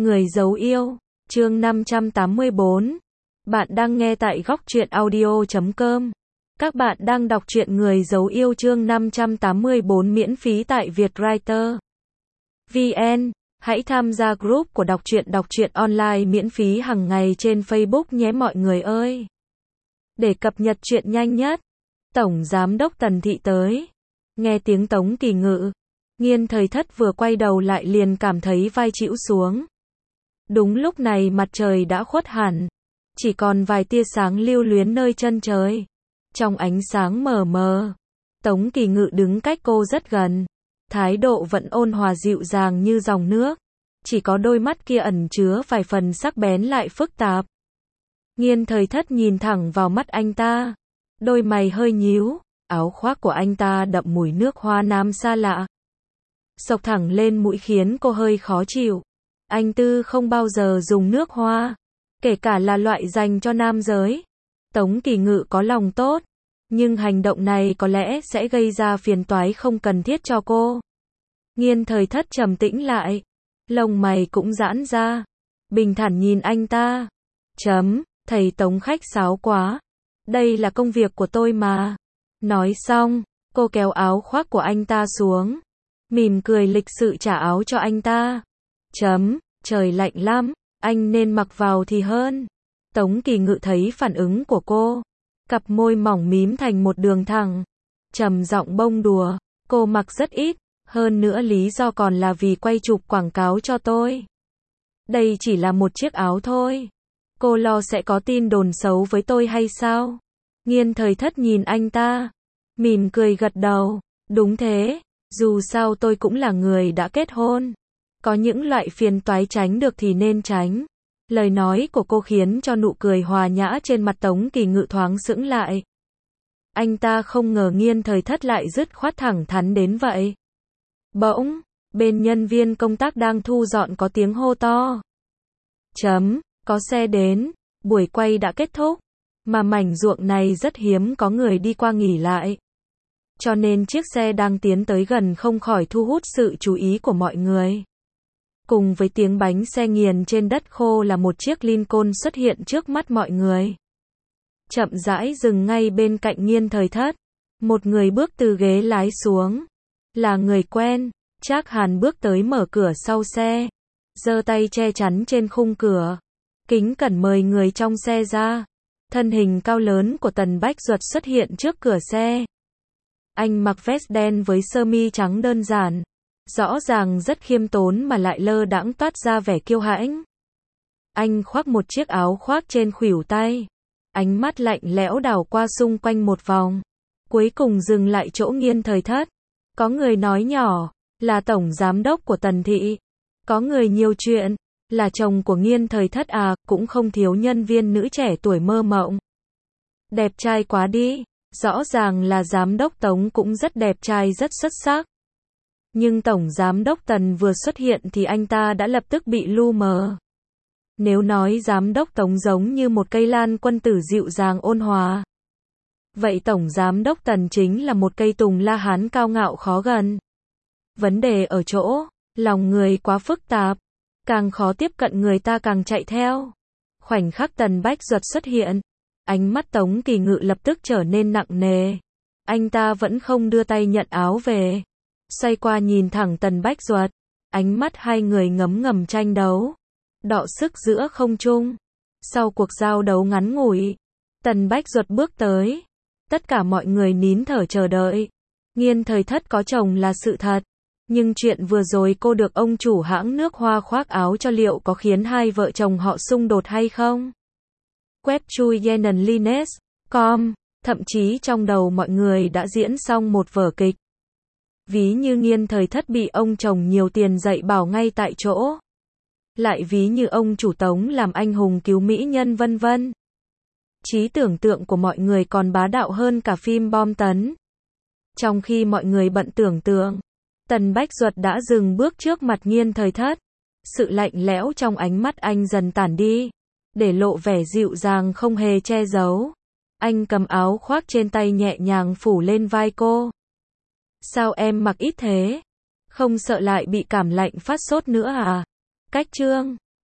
Người giấu yêu, chương 584. Bạn đang nghe tại Góc Truyện Audio.com. Các bạn đang đọc truyện Người giấu yêu chương 584 miễn phí tại Vietwriter VN. Hãy tham gia group của đọc truyện online miễn phí hàng ngày trên Facebook nhé mọi người ơi. Để cập nhật chuyện nhanh nhất, Tổng Giám đốc Tần Thị tới. Nghe tiếng Tống Kỳ Ngự, Nghiên Thời Thất vừa quay đầu lại liền cảm thấy vai chĩu xuống. Đúng lúc này mặt trời đã khuất hẳn, chỉ còn vài tia sáng lưu luyến nơi chân trời. Trong ánh sáng mờ mờ, Tống Kỳ Ngự đứng cách cô rất gần, thái độ vẫn ôn hòa dịu dàng như dòng nước, chỉ có đôi mắt kia ẩn chứa vài phần sắc bén lại phức tạp. Nghiên Thời Thất nhìn thẳng vào mắt anh ta, đôi mày hơi nhíu, áo khoác của anh ta đậm mùi nước hoa nam xa lạ, xộc thẳng lên mũi khiến cô hơi khó chịu. Anh Tư không bao giờ dùng nước hoa, kể cả là loại dành cho nam giới. Tống Kỳ Ngự có lòng tốt, nhưng hành động này có lẽ sẽ gây ra phiền toái không cần thiết cho cô. Nghiên Thời Thất trầm tĩnh lại, lông mày cũng giãn ra, bình thản nhìn anh ta. Thầy Tống khách sáo quá, đây là công việc của tôi mà. Nói xong, cô kéo áo khoác của anh ta xuống, mỉm cười lịch sự trả áo cho anh ta. Trời lạnh lắm, anh nên mặc vào thì hơn. Tống Kỳ Ngự thấy phản ứng của cô, cặp môi mỏng mím thành một đường thẳng, trầm giọng bông đùa, cô mặc rất ít, hơn nữa lý do còn là vì quay chụp quảng cáo cho tôi. Đây chỉ là một chiếc áo thôi. Cô lo sẽ có tin đồn xấu với tôi hay sao? Nghiên Thời Thất nhìn anh ta, mỉm cười gật đầu, đúng thế, dù sao tôi cũng là người đã kết hôn. Có những loại phiền toái tránh được thì nên tránh. Lời nói của cô khiến cho nụ cười hòa nhã trên mặt Tống Kỳ Ngự thoáng sững lại. Anh ta không ngờ Nghiên Thời Thất lại dứt khoát thẳng thắn đến vậy. Bỗng, bên nhân viên công tác đang thu dọn có tiếng hô to. Có xe đến, buổi quay đã kết thúc, mà mảnh ruộng này rất hiếm có người đi qua nghỉ lại. Cho nên chiếc xe đang tiến tới gần không khỏi thu hút sự chú ý của mọi người. Cùng với tiếng bánh xe nghiền trên đất khô là một chiếc Lincoln xuất hiện trước mắt mọi người. Chậm rãi dừng ngay bên cạnh Nghiên Thời Thất. Một người bước từ ghế lái xuống. Là người quen. Trác Hàn bước tới mở cửa sau xe, giơ tay che chắn trên khung cửa, kính cẩn mời người trong xe ra. Thân hình cao lớn của Tần Bách Duật xuất hiện trước cửa xe. Anh mặc vest đen với sơ mi trắng đơn giản, rõ ràng rất khiêm tốn mà lại lơ đãng toát ra vẻ kiêu hãnh. Anh khoác một chiếc áo khoác trên khuỷu tay, ánh mắt lạnh lẽo đảo qua xung quanh một vòng, cuối cùng dừng lại chỗ Nghiên Thời Thất. Có người nói nhỏ, là tổng giám đốc của Tần Thị. Có người nhiều chuyện, là chồng của Nghiên Thời Thất à, cũng không thiếu nhân viên nữ trẻ tuổi mơ mộng. Đẹp trai quá đi, rõ ràng là giám đốc Tống cũng rất đẹp trai rất xuất sắc. Nhưng tổng giám đốc Tần vừa xuất hiện thì anh ta đã lập tức bị lu mờ. Nếu nói giám đốc Tống giống như một cây lan quân tử dịu dàng ôn hòa, vậy tổng giám đốc Tần chính là một cây tùng la hán cao ngạo khó gần. Vấn đề ở chỗ, lòng người quá phức tạp, càng khó tiếp cận người ta càng chạy theo. Khoảnh khắc Tần Bách Duật xuất hiện, ánh mắt Tống Kỳ Ngự lập tức trở nên nặng nề. Anh ta vẫn không đưa tay nhận áo về, xoay qua nhìn thẳng Tần Bách Duật, ánh mắt hai người ngấm ngầm tranh đấu, đọ sức giữa không trung. Sau cuộc giao đấu ngắn ngủi, Tần Bách Duật bước tới, tất cả mọi người nín thở chờ đợi. Nghiên Thời Thất có chồng là sự thật, nhưng chuyện vừa rồi cô được ông chủ hãng nước hoa khoác áo cho liệu có khiến hai vợ chồng họ xung đột hay không? Web chui yenenlines.com, thậm chí trong đầu mọi người đã diễn xong một vở kịch. Ví như Nghiên Thời Thất bị ông chồng nhiều tiền dạy bảo ngay tại chỗ. Lại ví như ông chủ Tống làm anh hùng cứu mỹ nhân vân vân. Trí tưởng tượng của mọi người còn bá đạo hơn cả phim bom tấn. Trong khi mọi người bận tưởng tượng, Tần Bách Duật đã dừng bước trước mặt Nghiên Thời Thất. Sự lạnh lẽo trong ánh mắt anh dần tản đi, để lộ vẻ dịu dàng không hề che giấu. Anh cầm áo khoác trên tay nhẹ nhàng phủ lên vai cô. Sao em mặc ít thế? Không sợ lại bị cảm lạnh phát sốt nữa à? Cách chương